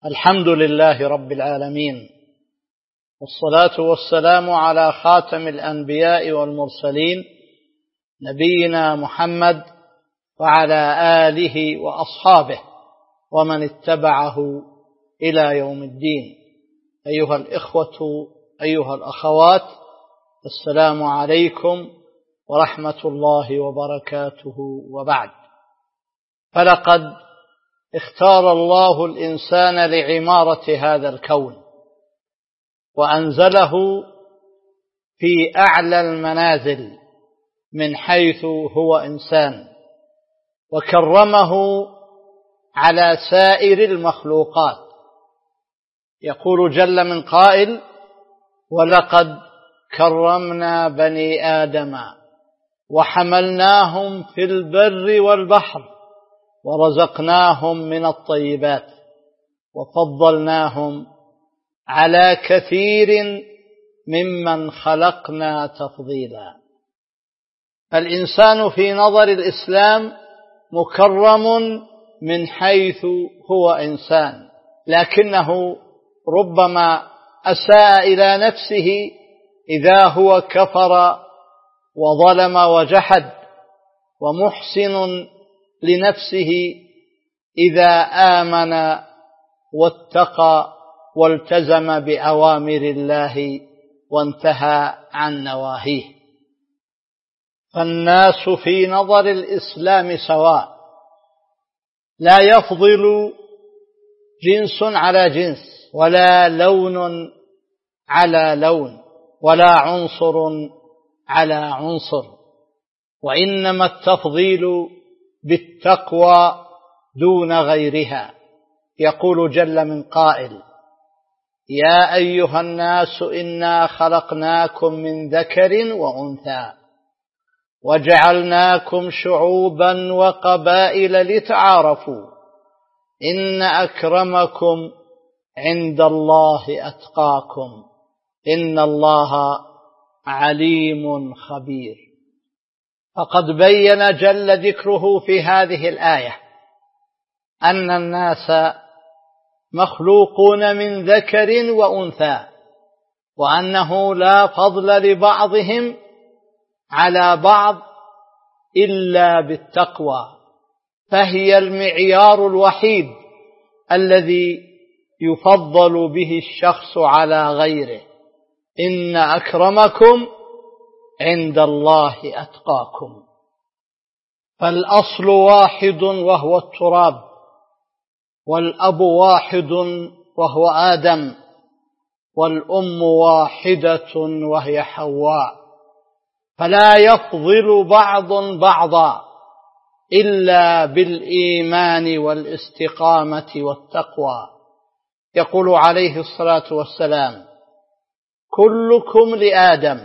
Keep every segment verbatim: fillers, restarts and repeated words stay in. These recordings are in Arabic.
الحمد لله رب العالمين، والصلاة والسلام على خاتم الأنبياء والمرسلين نبينا محمد وعلى آله وأصحابه ومن اتبعه إلى يوم الدين. أيها الإخوة أيها الأخوات، السلام عليكم ورحمة الله وبركاته، وبعد. فلقد اختار الله الإنسان لعمارة هذا الكون، وأنزله في أعلى المنازل من حيث هو إنسان، وكرمه على سائر المخلوقات. يقول جل من قائل: ولقد كرمنا بني آدم وحملناهم في البر والبحر ورزقناهم من الطيبات وفضلناهم على كثير ممن خلقنا تفضيلا. الإنسان في نظر الإسلام مكرم من حيث هو إنسان، لكنه ربما أساء إلى نفسه إذا هو كفر وظلم وجحد، ومحسن لنفسه إذا آمن واتقى والتزم بأوامر الله وانتهى عن نواهيه. فالناس في نظر الإسلام سواء، لا يفضل جنس على جنس، ولا لون على لون، ولا عنصر على عنصر، وإنما التفضيل بالتقوى دون غيرها. يقول جل من قائل: يا أيها الناس إنا خلقناكم من ذكر وأنثى وجعلناكم شعوبا وقبائل لتعارفوا إن أكرمكم عند الله أتقاكم إن الله عليم خبير. فقد بين جل ذكره في هذه الآية أن الناس مخلوقون من ذكر وأنثى، وأنه لا فضل لبعضهم على بعض إلا بالتقوى، فهي المعيار الوحيد الذي يفضل به الشخص على غيره. إن أكرمكم عند الله أتقاكم. فالأصل واحد وهو التراب، والأب واحد وهو آدم، والأم واحدة وهي حواء، فلا يفضل بعض بعضا إلا بالإيمان والاستقامة والتقوى. يقول عليه الصلاة والسلام: كلكم لآدم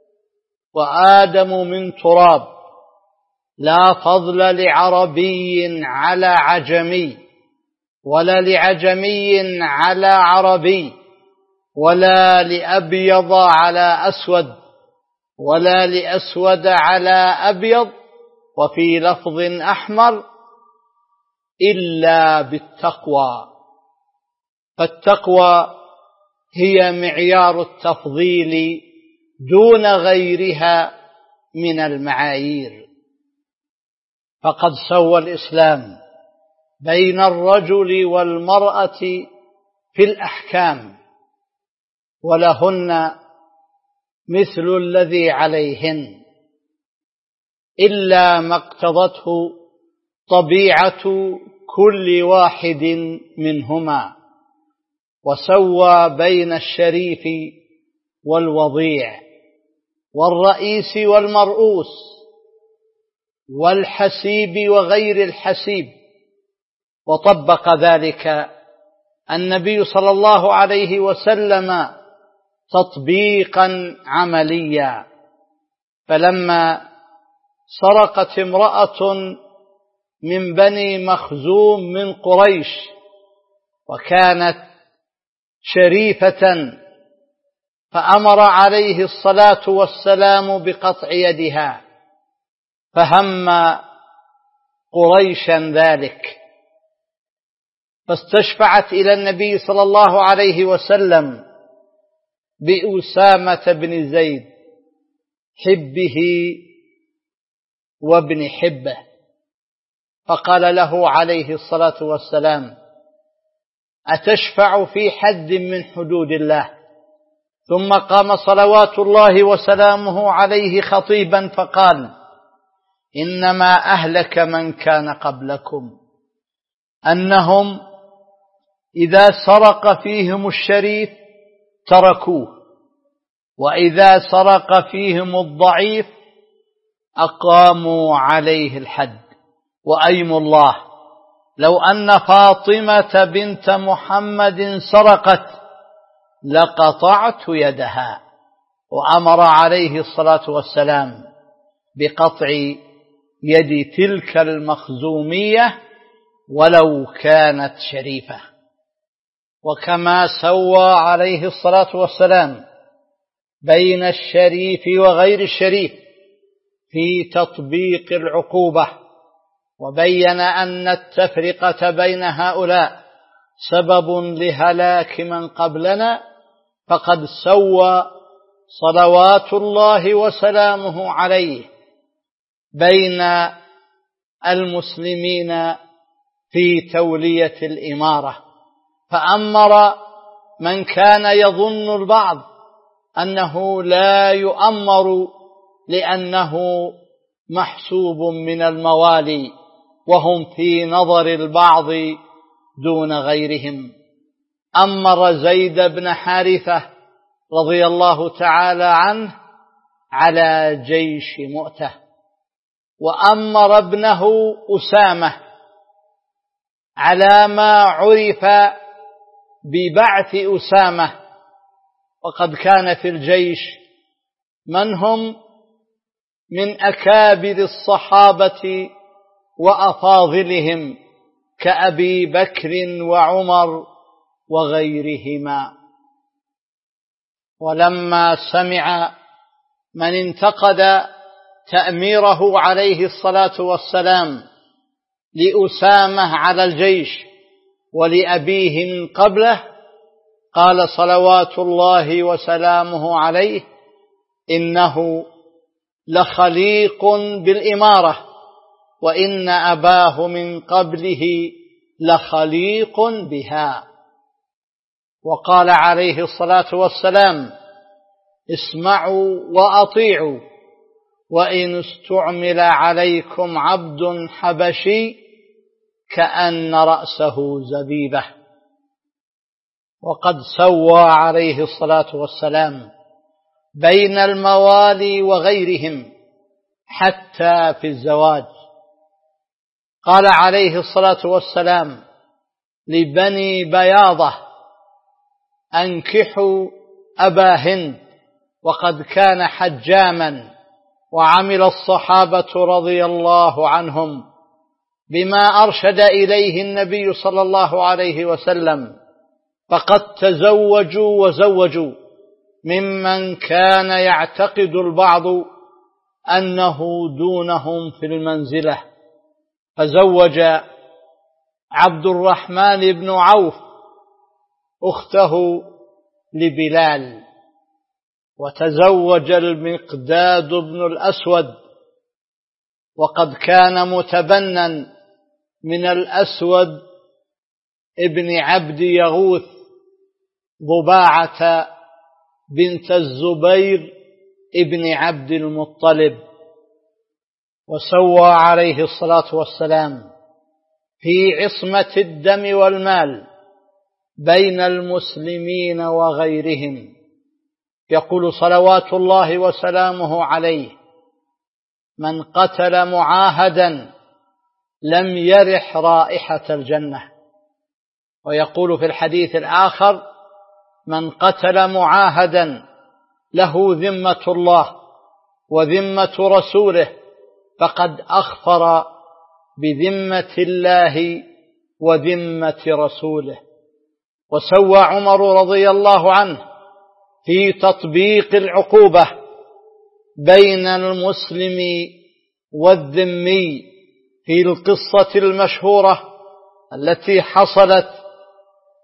وآدم من تراب، لا فضل لعربي على عجمي، ولا لعجمي على عربي، ولا لأبيض على أسود، ولا لأسود على أبيض، وفي لفظ أحمر، إلا بالتقوى. فالتقوى هي معيار التفضيل دون غيرها من المعايير. فقد سوى الإسلام بين الرجل والمرأة في الأحكام، ولهن مثل الذي عليهن، إلا ما اقتضته طبيعة كل واحد منهما، وسوى بين الشريف والوضيع، والرئيس والمرؤوس، والحسيب وغير الحسيب. وطبق ذلك النبي صلى الله عليه وسلم تطبيقا عمليا. فلما سرقت امرأة من بني مخزوم من قريش، وكانت شريفة، فأمر عليه الصلاة والسلام بقطع يدها، فهم قريشا ذلك، فاستشفعت إلى النبي صلى الله عليه وسلم بأسامة بن زيد حبه وابن حبه، فقال له عليه الصلاة والسلام: أتشفع في حد من حدود الله؟ ثم قام صلوات الله وسلامه عليه خطيبا فقال: إنما أهلك من كان قبلكم أنهم إذا سرق فيهم الشريف تركوه، وإذا سرق فيهم الضعيف أقاموا عليه الحد. وأيم الله لو أن فاطمة بنت محمد سرقت لقطعت يدها. وأمر عليه الصلاة والسلام بقطع يد تلك المخزومية ولو كانت شريفة. وكما سوى عليه الصلاة والسلام بين الشريف وغير الشريف في تطبيق العقوبة، وبين أن التفرقة بين هؤلاء سبب لهلاك من قبلنا، فقد سوى صلوات الله وسلامه عليه بين المسلمين في تولية الإمارة، فأمر من كان يظن البعض أنه لا يؤمر لأنه محسوب من الموالي، وهم في نظر البعض دون غيرهم. أمر زيد بن حارثة رضي الله تعالى عنه على جيش مؤتة، وأمر ابنه أسامة على ما عرف ببعث أسامة، وقد كان في الجيش من هم من أكابر الصحابة وأفاضلهم كأبي بكر وعمر وغيرهما. ولما سمع من انتقد تأميره عليه الصلاة والسلام لأسامة على الجيش ولأبيه من قبله، قال صلوات الله وسلامه عليه: إنه لخليق بالإمارة، وإن أباه من قبله لخليق بها. وقال عليه الصلاة والسلام: اسمعوا وأطيعوا، وإن استعمل عليكم عبد حبشي كأن رأسه زبيبة. وقد سوى عليه الصلاة والسلام بين الموالي وغيرهم حتى في الزواج. قال عليه الصلاة والسلام لبني بياضة: أنكحوا أبا هند، وقد كان حجاما، وعمل الصحابة رضي الله عنهم بما أرشد إليه النبي صلى الله عليه وسلم، فقد تزوجوا وزوجوا ممن كان يعتقد البعض أنه دونهم في المنزلة. فزوج عبد الرحمن بن عوف أخته لبلال، وتزوج المقداد بن الأسود، وقد كان متبنى من الأسود ابن عبد يغوث ضباعة بنت الزبير ابن عبد المطلب. وسوى عليه الصلاة والسلام في عصمة الدم والمال بين المسلمين وغيرهم، يقول صلوات الله وسلامه عليه: من قتل معاهدا لم يرح رائحة الجنة. ويقول في الحديث الآخر: من قتل معاهدا له ذمة الله وذمة رسوله فقد أخفر بذمة الله وذمة رسوله. وسوى عمر رضي الله عنه في تطبيق العقوبة بين المسلم والذمي في القصة المشهورة التي حصلت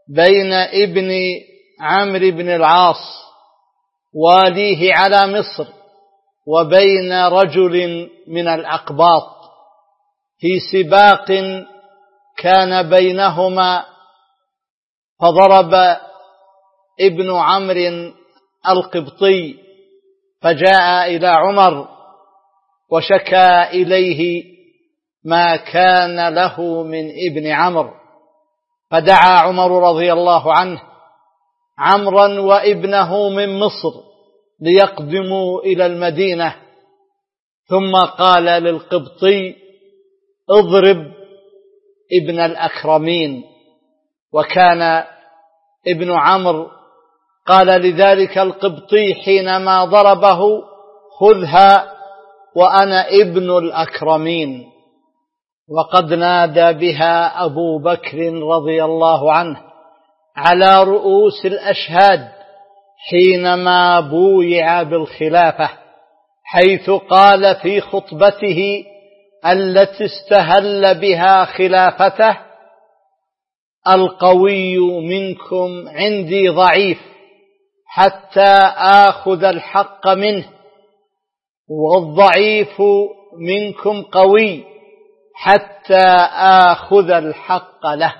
بين ابن عمرو بن العاص واليه على مصر وبين رجل من الأقباط في سباق كان بينهما، فضرب ابن عمرو القبطي فجاء إلى عمر وشكى إليه ما كان له من ابن عمرو، فدعا عمر رضي الله عنه عمرا وابنه من مصر ليقدموا إلى المدينة، ثم قال للقبطي اضرب ابن الأكرمين، وكان ابن عمرو قال لذلك القبطي حينما ضربه خذها وأنا ابن الأكرمين. وقد نادى بها أبو بكر رضي الله عنه على رؤوس الأشهاد حينما بويع بالخلافة، حيث قال في خطبته التي استهل بها خلافته: القوي منكم عندي ضعيف حتى آخذ الحق منه، والضعيف منكم قوي حتى آخذ الحق له.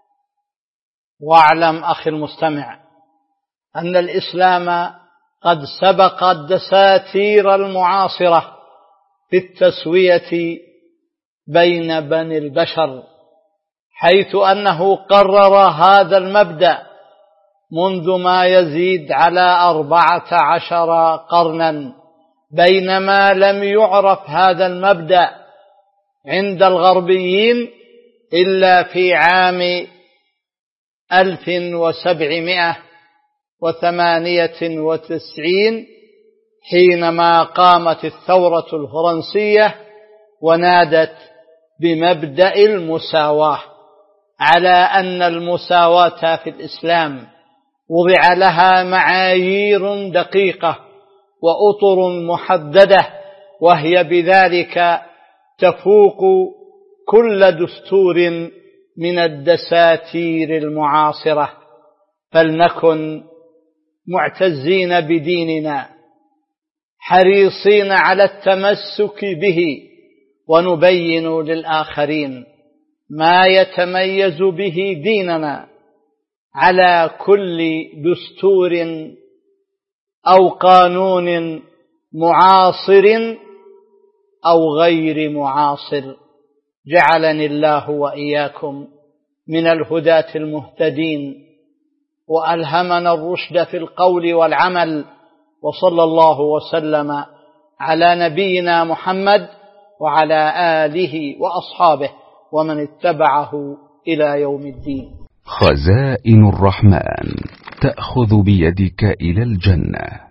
واعلم أخي المستمع أن الإسلام قد سبق الدساتير المعاصرة في التسوية بين بني البشر، حيث أنه قرر هذا المبدأ منذ ما يزيد على أربعة عشر قرنا، بينما لم يعرف هذا المبدأ عند الغربيين إلا في عام ألف وسبعمائة وثمانية وتسعين حينما قامت الثورة الفرنسية ونادت بمبدأ المساواة، على أن المساواة في الإسلام وضع لها معايير دقيقة وأطر محددة، وهي بذلك تفوق كل دستور من الدساتير المعاصرة. فلنكن معتزين بديننا حريصين على التمسك به، ونبين للآخرين ما يتميز به ديننا على كل دستور أو قانون معاصر أو غير معاصر. جعلني الله وإياكم من الهداة المهتدين، وألهمنا الرشد في القول والعمل، وصلى الله وسلم على نبينا محمد وعلى آله وأصحابه ومن اتبعه إلى يوم الدين. خزائن الرحمن تأخذ بيدك إلى الجنة.